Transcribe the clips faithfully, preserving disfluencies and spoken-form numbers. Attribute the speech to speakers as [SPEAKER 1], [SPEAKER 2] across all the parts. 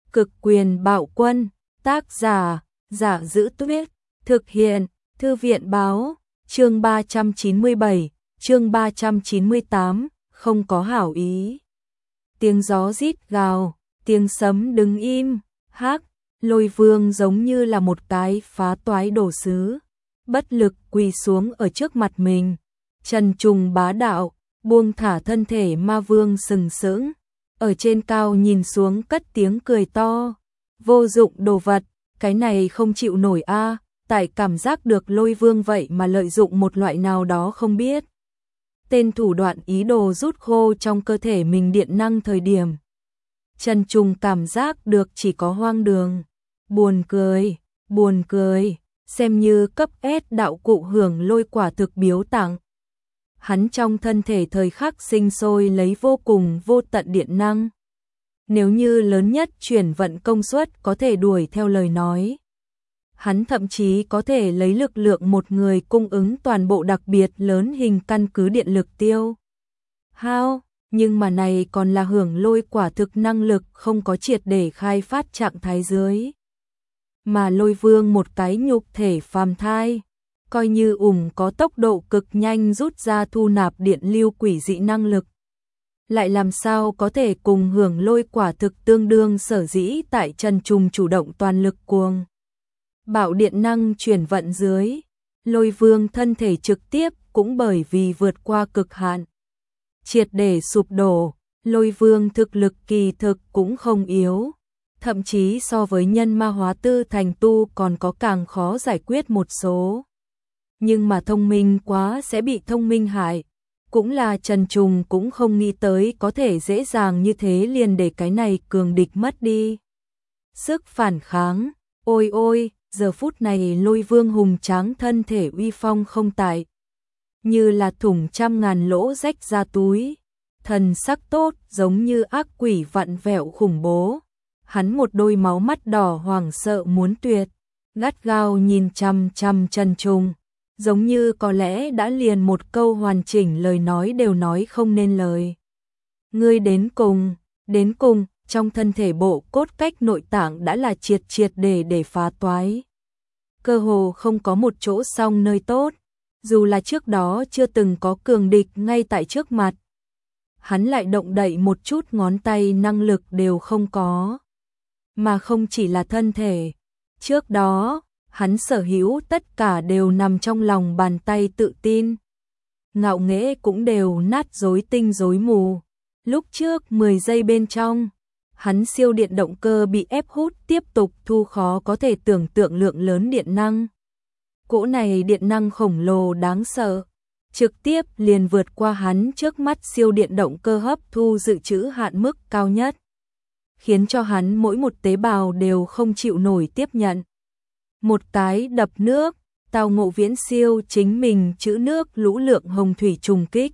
[SPEAKER 1] Cực quyền bạo quân, tác giả, Giả Giữ Tuyết, thực hiện, Thư viện báo, chương ba trăm chín mươi bảy, chương ba trăm chín mươi tám, không có hảo ý. Tiếng gió rít gào, tiếng sấm đứng im, hắc, Lôi Vương giống như là một cái phá toái đồ sứ, bất lực quỳ xuống ở trước mặt mình. Trần Trùng bá đạo, buông thả thân thể ma vương sừng sững, ở trên cao nhìn xuống cất tiếng cười to. Vô dụng đồ vật, cái này không chịu nổi a, tại cảm giác được Lôi Vương vậy mà lợi dụng một loại nào đó không biết tên thủ đoạn ý đồ rút khô trong cơ thể mình điện năng thời điểm. Trần Trùng cảm giác được chỉ có hoang đường, buồn cười, buồn cười, xem như cấp S đạo cụ hưởng lôi quả thực biếu tặng. Hắn trong thân thể thời khắc sinh sôi lấy vô cùng vô tận điện năng. Nếu như lớn nhất chuyển vận công suất có thể đuổi theo lời nói, hắn thậm chí có thể lấy lực lượng một người cung ứng toàn bộ đặc biệt lớn hình căn cứ điện lực tiêu hao, nhưng mà này còn là hưởng lôi quả thực năng lực không có triệt để khai phát trạng thái dưới. Mà Lôi Vương một cái nhục thể phàm thai, coi như ủng có tốc độ cực nhanh rút ra thu nạp điện lưu quỷ dị năng lực, lại làm sao có thể cùng hưởng lôi quả thực tương đương. Sở dĩ tại Trần Trùng chủ động toàn lực cuồng bạo điện năng chuyển vận dưới, Lôi Vương thân thể trực tiếp cũng bởi vì vượt qua cực hạn, triệt để sụp đổ. Lôi Vương thực lực kỳ thực cũng không yếu, thậm chí so với nhân ma hóa tư thành tu còn có càng khó giải quyết một số. Nhưng mà thông minh quá sẽ bị thông minh hại, cũng là Trần Trùng cũng không nghĩ tới có thể dễ dàng như thế liền để cái này cường địch mất đi sức phản kháng. Ôi ôi, giờ phút này Lôi Vương hùng tráng thân thể uy phong không tại, như là thủng trăm ngàn lỗ rách ra túi, thần sắc tốt giống như ác quỷ vặn vẹo khủng bố. Hắn một đôi máu mắt đỏ hoảng sợ muốn tuyệt, gắt gao nhìn chằm chằm Trần Trùng, giống như có lẽ đã liền một câu hoàn chỉnh lời nói đều nói không nên lời. Ngươi đến cùng, đến cùng, trong thân thể bộ cốt cách nội tạng đã là triệt triệt để để phá toái. Cơ hồ không có một chỗ song nơi tốt, dù là trước đó chưa từng có cường địch ngay tại trước mặt. Hắn lại động đậy một chút ngón tay năng lực đều không có. Mà không chỉ là thân thể, trước đó, hắn sở hữu tất cả đều nằm trong lòng bàn tay tự tin. Ngạo nghễ cũng đều nát rối tinh rối mù. Lúc trước mười giây bên trong, hắn siêu điện động cơ bị ép hút tiếp tục thu khó có thể tưởng tượng lượng lớn điện năng. Cỗ này điện năng khổng lồ đáng sợ, trực tiếp liền vượt qua hắn trước mắt siêu điện động cơ hấp thu dự trữ hạn mức cao nhất, khiến cho hắn mỗi một tế bào đều không chịu nổi tiếp nhận. Một cái đập nước, tao ngộ viễn siêu chính mình trữ nước lũ lượng hồng thủy trùng kích.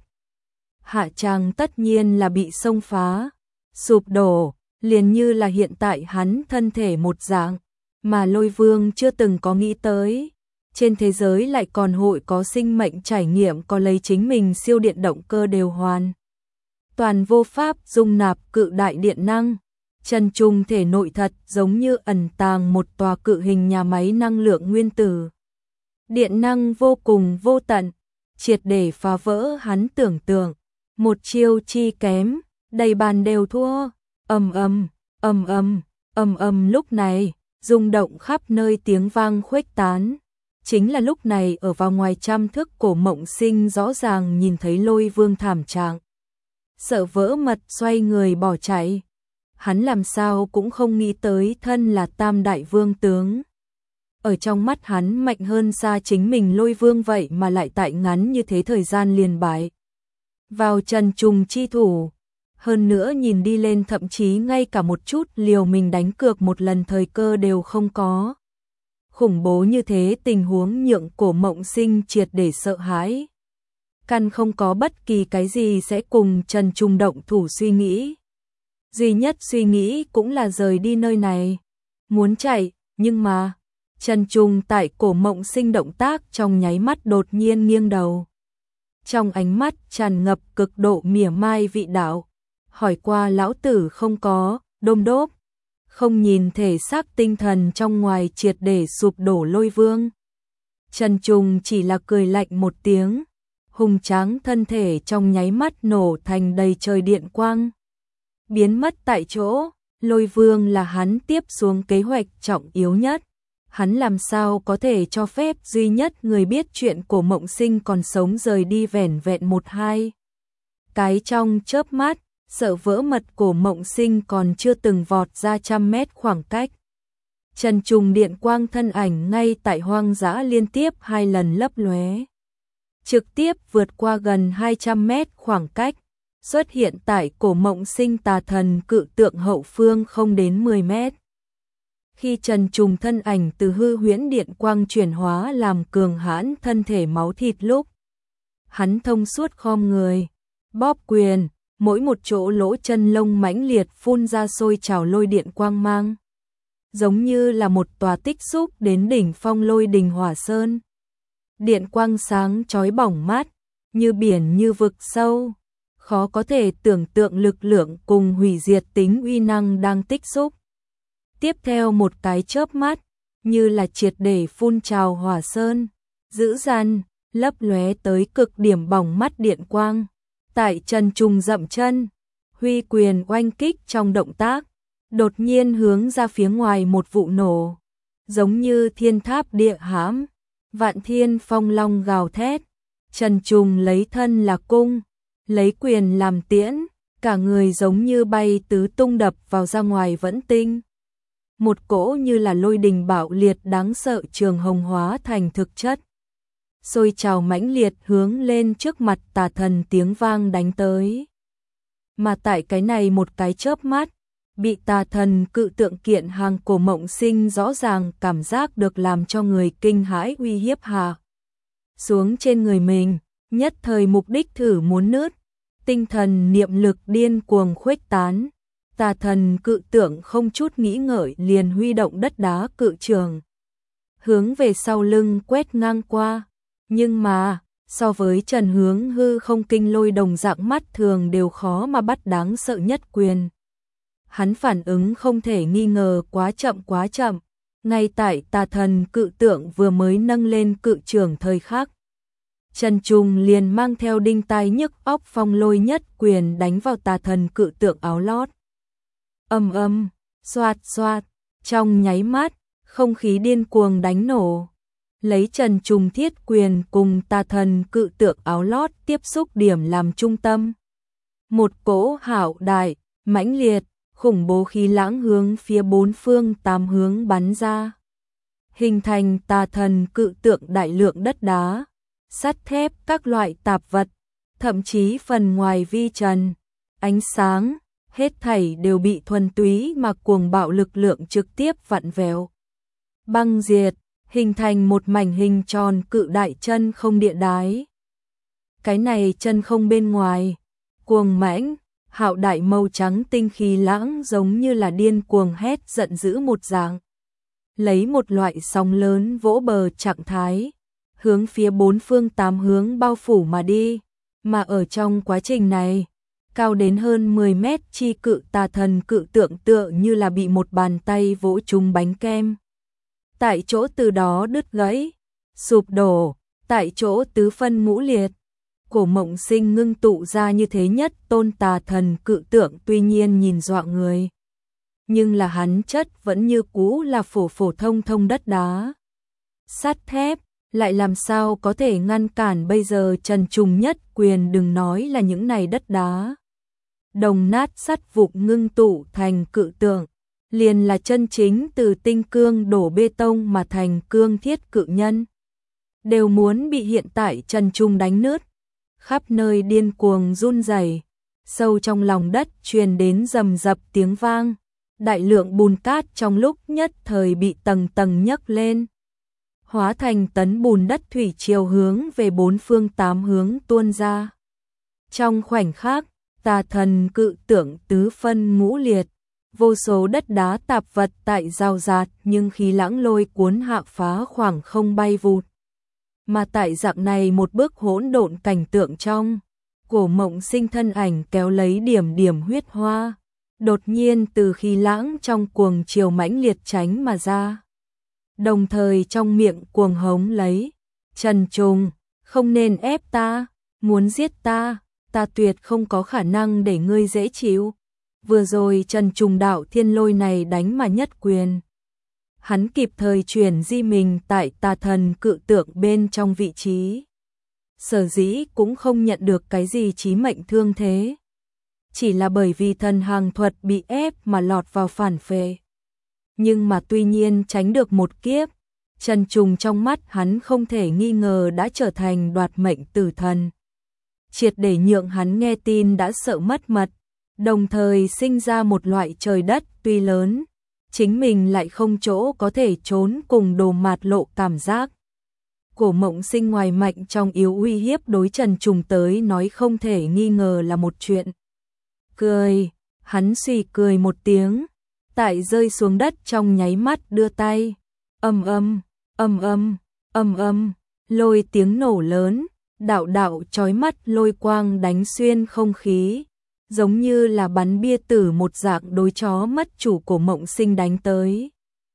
[SPEAKER 1] Hạ tràng tất nhiên là bị xông phá, sụp đổ, liền như là hiện tại hắn thân thể một dạng, mà Lôi Vương chưa từng có nghĩ tới. Trên thế giới lại còn hội có sinh mệnh trải nghiệm có lấy chính mình siêu điện động cơ đều hoàn toàn vô pháp dung nạp cự đại điện năng. Trần Trùng thể nội thật giống như ẩn tàng một tòa cự hình nhà máy năng lượng nguyên tử. Điện năng vô cùng vô tận, triệt để phá vỡ hắn tưởng tượng. Một chiêu chi kém, đầy bàn đều thua. Ầm ầm, ầm ầm, ầm ầm lúc này, rung động khắp nơi tiếng vang khuếch tán. Chính là lúc này ở vào ngoài trăm thước Cổ Mộng Sinh rõ ràng nhìn thấy Lôi Vương thảm trạng, sợ vỡ mật xoay người bỏ chạy. Hắn làm sao cũng không nghĩ tới thân là tam đại vương tướng, ở trong mắt hắn mạnh hơn xa chính mình Lôi Vương vậy mà lại tại ngắn như thế thời gian liền bại vào Trần Trùng chi thủ. Hơn nữa nhìn đi lên thậm chí ngay cả một chút liều mình đánh cược một lần thời cơ đều không có. Khủng bố như thế tình huống nhượng Cổ Mộng Sinh triệt để sợ hãi, căn không có bất kỳ cái gì sẽ cùng Trần Trùng động thủ suy nghĩ. Duy nhất suy nghĩ cũng là rời đi nơi này, muốn chạy, nhưng mà Trần Trùng tại Cổ Mộng Sinh động tác trong nháy mắt đột nhiên nghiêng đầu, trong ánh mắt tràn ngập cực độ mỉa mai vị đạo, hỏi qua lão tử không có, đôm đốp, không nhìn thể xác tinh thần trong ngoài triệt để sụp đổ Lôi Vương. Trần Trùng chỉ là cười lạnh một tiếng, hùng tráng thân thể trong nháy mắt nổ thành đầy trời điện quang, biến mất tại chỗ. Lôi Vương là hắn tiếp xuống kế hoạch trọng yếu nhất. Hắn làm sao có thể cho phép duy nhất người biết chuyện của Mộng Sinh còn sống rời đi vẻn vẹn một hai cái trong chớp mắt, sợ vỡ mật của Mộng Sinh còn chưa từng vọt ra trăm mét khoảng cách. Trần Trùng điện quang thân ảnh ngay tại hoang dã liên tiếp hai lần lấp lóe, trực tiếp vượt qua gần hai trăm mét khoảng cách, xuất hiện tại cổ Mộng Sinh tà thần cự tượng hậu phương không đến mười mét. Khi Trần Trùng thân ảnh từ hư huyễn điện quang chuyển hóa làm cường hãn thân thể máu thịt lúc, hắn thông suốt khom người, bóp quyền, mỗi một chỗ lỗ chân lông mãnh liệt phun ra sôi trào lôi điện quang mang, giống như là một tòa tích xúc đến đỉnh phong lôi đình hỏa sơn. Điện quang sáng chói bỏng mắt, như biển như vực sâu, khó có thể tưởng tượng lực lượng cùng hủy diệt tính uy năng đang tích xúc. Tiếp theo một cái chớp mắt, như là triệt để phun trào hỏa sơn, dữ dằn, lấp lóe tới cực điểm bỏng mắt điện quang. Tại Trần Trùng dậm chân, huy quyền oanh kích trong động tác, đột nhiên hướng ra phía ngoài một vụ nổ, giống như thiên tháp địa hãm, vạn thiên phong long gào thét. Trần Trùng lấy thân là cung, lấy quyền làm tiễn, cả người giống như bay tứ tung đập vào ra ngoài vẫn tinh. Một cỗ như là lôi đình bạo liệt đáng sợ trường hồng hóa thành thực chất, sôi trào mãnh liệt hướng lên trước mặt tà thần tiếng vang đánh tới. Mà tại cái này một cái chớp mắt, bị tà thần cự tượng kiện hàng cổ Mộng Sinh rõ ràng cảm giác được làm cho người kinh hãi uy hiếp hạ xuống trên người mình, nhất thời mục đích thử muốn nứt, tinh thần niệm lực điên cuồng khuếch tán. Tà thần cự tượng không chút nghĩ ngợi liền huy động đất đá cự trường, hướng về sau lưng quét ngang qua. Nhưng mà, so với Trần Hướng hư không kinh lôi đồng dạng mắt thường đều khó mà bắt đáng sợ nhất quyền, hắn phản ứng không thể nghi ngờ quá chậm quá chậm. Ngay tại tà thần cự tượng vừa mới nâng lên cự trường thời khắc, Trần Trùng liền mang theo đinh tai nhức óc phong lôi nhất quyền đánh vào tà thần cự tượng áo lót. Âm âm, xoạt xoạt, trong nháy mắt, không khí điên cuồng đánh nổ. Lấy Trần Trùng thiết quyền cùng tà thần cự tượng áo lót tiếp xúc điểm làm trung tâm. Một cỗ hạo đại, mãnh liệt, khủng bố khí lãng hướng phía bốn phương tám hướng bắn ra, hình thành tà thần cự tượng đại lượng đất đá, sắt thép các loại tạp vật, thậm chí phần ngoài vi trần, ánh sáng, hết thảy đều bị thuần túy mà cuồng bạo lực lượng trực tiếp vặn vẹo, băng diệt, hình thành một mảnh hình tròn cự đại chân không địa đái. Cái này chân không bên ngoài, cuồng mãnh, hạo đại màu trắng tinh khí lãng giống như là điên cuồng hét giận dữ một dạng, lấy một loại sóng lớn vỗ bờ trạng thái, hướng phía bốn phương tám hướng bao phủ mà đi. Mà ở trong quá trình này, cao đến hơn mười mét chi cự tà thần cự tượng tựa như là bị một bàn tay vỗ trúng bánh kem, tại chỗ từ đó đứt gãy, sụp đổ, tại chỗ tứ phân ngũ liệt. Cổ Mộng Sinh ngưng tụ ra như thế nhất tôn tà thần cự tượng tuy nhiên nhìn dọa người, nhưng là hắn chất vẫn như cũ là phổ phổ thông thông đất đá, sắt thép, lại làm sao có thể ngăn cản bây giờ Trần Trùng nhất quyền, đừng nói là những này đất đá đồng nát sắt vụn ngưng tụ thành cự tượng, liền là chân chính từ tinh cương đổ bê tông mà thành cương thiết cự nhân, đều muốn bị hiện tại Trần Trùng đánh nứt. Khắp nơi điên cuồng run rẩy, sâu trong lòng đất truyền đến rầm rập tiếng vang, đại lượng bùn cát trong lúc nhất thời bị tầng tầng nhấc lên, hóa thành tấn bùn đất thủy triều hướng về bốn phương tám hướng tuôn ra. Trong khoảnh khắc, tà thần cự tượng tứ phân ngũ liệt, vô số đất đá tạp vật tại rào rạt nhưng khí lãng lôi cuốn hạ phá khoảng không bay vụt. Mà tại dạng này một bước hỗn độn cảnh tượng trong, Cổ Mộng Sinh thân ảnh kéo lấy điểm điểm huyết hoa, đột nhiên từ khí lãng trong cuồng chiều mãnh liệt tránh mà ra. Đồng thời trong miệng cuồng hống lấy, Trần Trùng, không nên ép ta, muốn giết ta, ta tuyệt không có khả năng để ngươi dễ chịu. Vừa rồi Trần Trùng đạo thiên lôi này đánh mà nhất quyền. Hắn kịp thời chuyển di mình tại tà thần cự tượng bên trong vị trí. Sở dĩ cũng không nhận được cái gì chí mệnh thương thế. Chỉ là bởi vì thần hàng thuật bị ép mà lọt vào phản phệ. Nhưng mà tuy nhiên tránh được một kiếp, Trần Trùng trong mắt hắn không thể nghi ngờ đã trở thành đoạt mệnh tử thần. Triệt để nhượng hắn nghe tin đã sợ mất mật, đồng thời sinh ra một loại trời đất tuy lớn, chính mình lại không chỗ có thể trốn cùng Đồ Mạt Lộ cảm giác. Cổ Mộng Sinh ngoài mạnh trong yếu uy hiếp đối Trần Trùng tới nói không thể nghi ngờ là một chuyện. Cười, hắn suy cười một tiếng, tại rơi xuống đất trong nháy mắt đưa tay, âm âm, âm âm, âm âm, lôi tiếng nổ lớn, đạo đạo chói mắt lôi quang đánh xuyên không khí, giống như là bắn bia tử một dạng đối chó mất chủ Cổ Mộng Sinh đánh tới.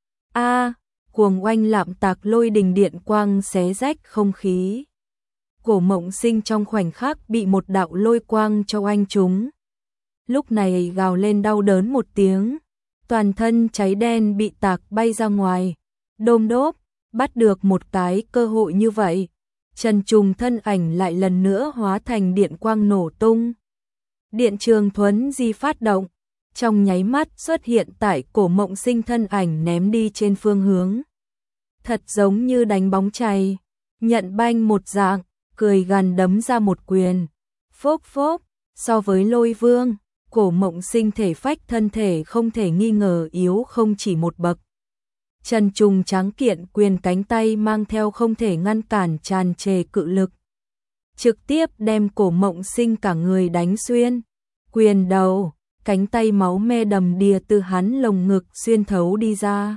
[SPEAKER 1] A, cuồng oanh lạm tạc lôi đình điện quang xé rách không khí. Cổ Mộng Sinh trong khoảnh khắc bị một đạo lôi quang cho oanh trúng. Lúc này gào lên đau đớn một tiếng, toàn thân cháy đen bị tạc bay ra ngoài. Đôm đốp, bắt được một cái cơ hội như vậy, Trần Trùng thân ảnh lại lần nữa hóa thành điện quang nổ tung. Điện trường thuấn di phát động, trong nháy mắt xuất hiện tại Cổ Mộng Sinh thân ảnh ném đi trên phương hướng. Thật giống như đánh bóng chày, nhận banh một dạng, cười gằn đấm ra một quyền. Phốp phốp, so với Lôi Vương, Cổ Mộng Sinh thể phách thân thể không thể nghi ngờ yếu không chỉ một bậc. Trần Trùng tráng kiện quyền cánh tay mang theo không thể ngăn cản tràn trề cự lực. Trực tiếp đem Cổ Mộng Sinh cả người đánh xuyên. Quyền đầu, cánh tay máu me đầm đìa từ hắn lồng ngực xuyên thấu đi ra.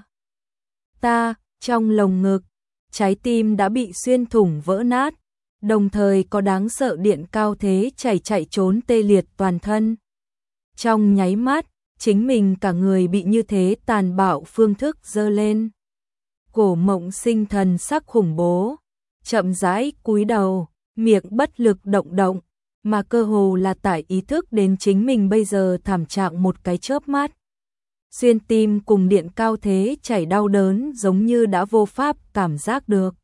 [SPEAKER 1] Ta, trong lồng ngực, trái tim đã bị xuyên thủng vỡ nát, đồng thời có đáng sợ điện cao thế chảy chạy trốn tê liệt toàn thân. Trong nháy mắt, chính mình cả người bị như thế tàn bạo phương thức dơ lên. Cổ Mộng Sinh thần sắc khủng bố, chậm rãi cúi đầu, miệng bất lực động động, mà cơ hồ là tại ý thức đến chính mình bây giờ thảm trạng một cái chớp mắt. Xuyên tim cùng điện cao thế chảy đau đớn giống như đã vô pháp cảm giác được.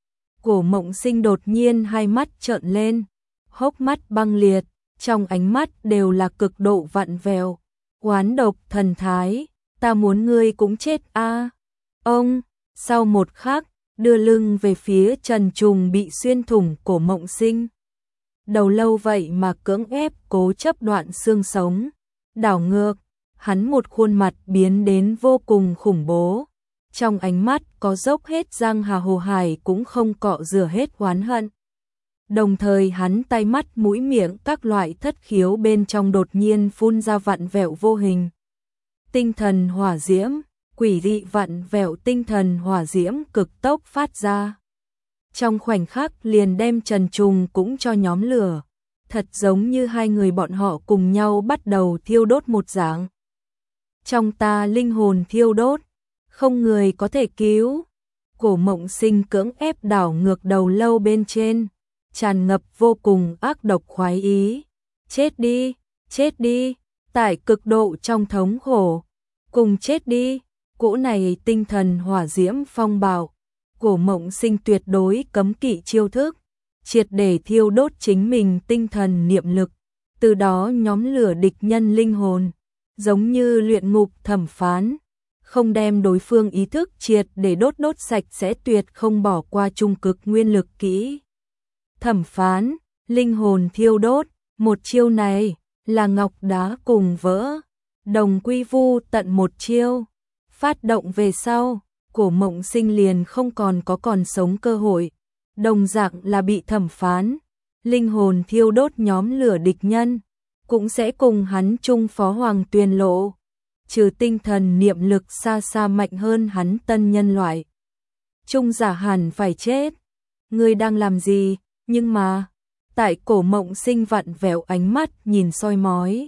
[SPEAKER 1] Cổ Mộng Sinh đột nhiên hai mắt trợn lên, hốc mắt băng liệt, trong ánh mắt đều là cực độ vặn vẹo, oán độc thần thái, ta muốn ngươi cũng chết a. Ông, sau một khắc, đưa lưng về phía Trần Trùng bị xuyên thủng Cổ Mộng Sinh. Đầu lâu vậy mà cưỡng ép cố chấp đoạn xương sống, đảo ngược, hắn một khuôn mặt biến đến vô cùng khủng bố. Trong ánh mắt có dốc hết răng hà hồ hải cũng không cọ rửa hết oán hận. Đồng thời hắn tay mắt mũi miệng các loại thất khiếu bên trong đột nhiên phun ra vặn vẹo vô hình. Tinh thần hỏa diễm, quỷ dị vặn vẹo tinh thần hỏa diễm cực tốc phát ra. Trong khoảnh khắc liền đem Trần Trùng cũng cho nhóm lửa, thật giống như hai người bọn họ cùng nhau bắt đầu thiêu đốt một dạng. Trong ta linh hồn thiêu đốt, không người có thể cứu. Cổ Mộng Sinh cưỡng ép đảo ngược đầu lâu bên trên, tràn ngập vô cùng ác độc khoái ý. Chết đi, chết đi, tại cực độ trong thống khổ, cùng chết đi. Cỗ này tinh thần hỏa diễm phong bạo, Cổ Mộng Sinh tuyệt đối cấm kỵ chiêu thức, triệt để thiêu đốt chính mình tinh thần niệm lực, từ đó nhóm lửa địch nhân linh hồn, giống như luyện ngục thẩm phán, không đem đối phương ý thức triệt để đốt đốt sạch sẽ tuyệt không bỏ qua trung cực nguyên lực kỹ. Thẩm phán, linh hồn thiêu đốt, một chiêu này là ngọc đá cùng vỡ, đồng quy vu tận một chiêu. Phát động về sau, Cổ Mộng Sinh liền không còn có còn sống cơ hội, đồng dạng là bị thẩm phán, linh hồn thiêu đốt nhóm lửa địch nhân, cũng sẽ cùng hắn chung phó hoàng tuyền lộ, trừ tinh thần niệm lực xa xa mạnh hơn hắn tân nhân loại. Trung giả hẳn phải chết, ngươi đang làm gì, nhưng mà, tại Cổ Mộng Sinh vặn vẹo ánh mắt nhìn soi mói,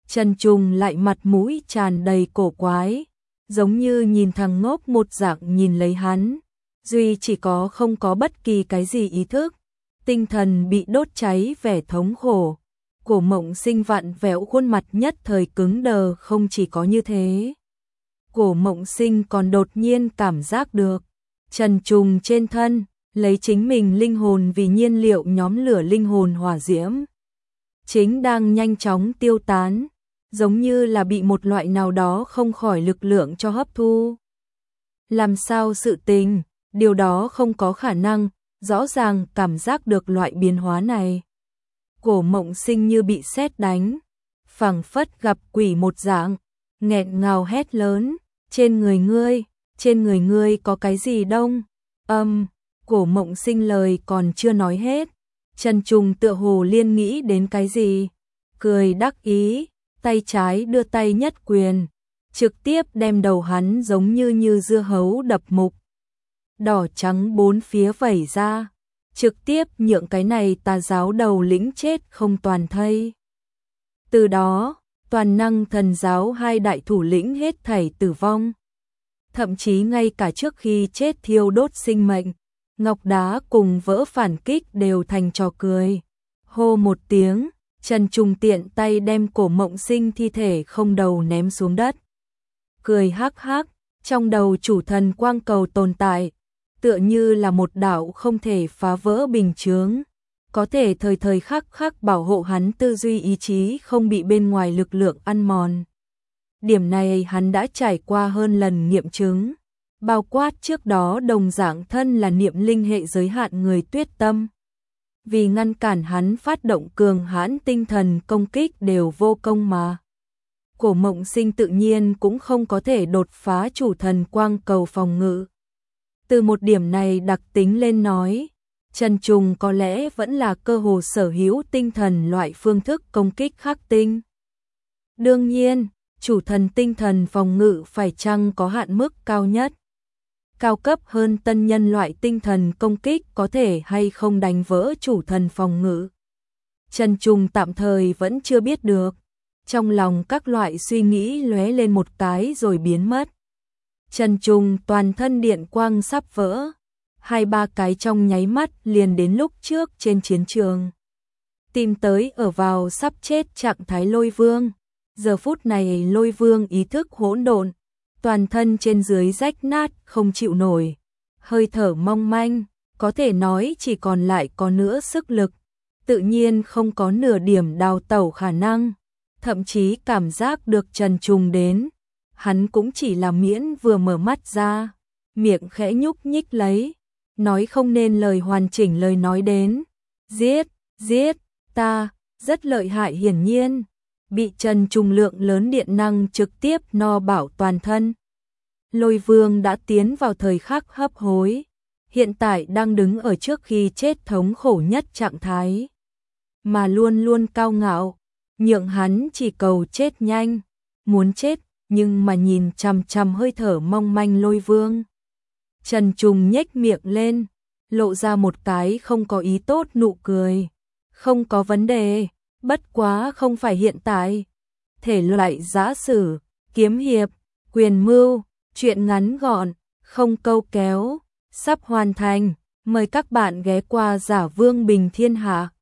[SPEAKER 1] Trần Trùng lại mặt mũi tràn đầy cổ quái, giống như nhìn thằng ngốc một dạng nhìn lấy hắn. Duy chỉ có không có bất kỳ cái gì ý thức, tinh thần bị đốt cháy vẻ thống khổ. Cổ Mộng Sinh vặn vẹo khuôn mặt nhất thời cứng đờ. Không chỉ có như thế, Cổ Mộng Sinh còn đột nhiên cảm giác được Trần Trùng trên thân lấy chính mình linh hồn vì nhiên liệu nhóm lửa linh hồn hỏa diễm, chính đang nhanh chóng tiêu tán, giống như là bị một loại nào đó không khỏi lực lượng cho hấp thu. Làm sao sự tình, điều đó không có khả năng, rõ ràng cảm giác được loại biến hóa này. Cổ Mộng Sinh như bị sét đánh, phảng phất gặp quỷ một dạng, nghẹn ngào hét lớn, trên người ngươi, trên người ngươi có cái gì đông? Âm, um, Cổ Mộng Sinh lời còn chưa nói hết, Trần Trùng tựa hồ liên nghĩ đến cái gì, cười đắc ý, tay trái đưa tay nhất quyền, trực tiếp đem đầu hắn giống như như dưa hấu đập mục. Đỏ trắng bốn phía vẩy ra, trực tiếp nhượng cái này tà giáo đầu lĩnh chết không toàn thây. Từ đó, toàn năng thần giáo hai đại thủ lĩnh hết thảy tử vong. Thậm chí ngay cả trước khi chết thiêu đốt sinh mệnh, ngọc đá cùng vỡ phản kích đều thành trò cười. Hô một tiếng, Trần Trùng tiện tay đem Cổ Mộng Sinh thi thể không đầu ném xuống đất. Cười hắc hắc, trong đầu chủ thần quang cầu tồn tại, tựa như là một đạo không thể phá vỡ bình chướng, có thể thời thời khắc khắc bảo hộ hắn tư duy ý chí không bị bên ngoài lực lượng ăn mòn. Điểm này hắn đã trải qua hơn lần nghiệm chứng, bao quát trước đó đồng dạng thân là niệm linh hệ giới hạn người Tuyết Tâm. Vì ngăn cản hắn phát động cường hãn tinh thần công kích đều vô công mà. Cổ Mộng Sinh tự nhiên cũng không có thể đột phá chủ thần quang cầu phòng ngự. Từ một điểm này đặc tính lên nói, Trần Trùng có lẽ vẫn là cơ hồ sở hữu tinh thần loại phương thức công kích khắc tinh. Đương nhiên, chủ thần tinh thần phòng ngự phải chăng có hạn mức cao nhất. Cao cấp hơn tân nhân loại tinh thần công kích có thể hay không đánh vỡ chủ thần phòng ngự. Trần Trùng tạm thời vẫn chưa biết được. Trong lòng các loại suy nghĩ lóe lên một cái rồi biến mất. Trần Trùng toàn thân điện quang sắp vỡ. Hai ba cái trong nháy mắt liền đến lúc trước trên chiến trường. Tìm tới ở vào sắp chết trạng thái Lôi Vương. Giờ phút này Lôi Vương ý thức hỗn độn, toàn thân trên dưới rách nát không chịu nổi, hơi thở mong manh, có thể nói chỉ còn lại có nửa sức lực, tự nhiên không có nửa điểm đào tẩu khả năng, thậm chí cảm giác được Trần Trùng đến, hắn cũng chỉ là miễn vừa mở mắt ra, miệng khẽ nhúc nhích lấy, nói không nên lời hoàn chỉnh lời nói đến, giết, giết, ta, rất lợi hại hiển nhiên. Bị Trần Trùng lượng lớn điện năng trực tiếp no bảo toàn thân. Lôi Vương đã tiến vào thời khắc hấp hối, hiện tại đang đứng ở trước khi chết thống khổ nhất trạng thái, mà luôn luôn cao ngạo, nhượng hắn chỉ cầu chết nhanh, muốn chết, nhưng mà nhìn chằm chằm hơi thở mong manh Lôi Vương. Trần Trùng nhếch miệng lên, lộ ra một cái không có ý tốt nụ cười, không có vấn đề. Bất quá không phải hiện tại. Thể loại giã sử, kiếm hiệp, quyền mưu, truyện ngắn gọn, không câu kéo, sắp hoàn thành. Mời các bạn ghé qua Giả Vương Bình Thiên Hạ.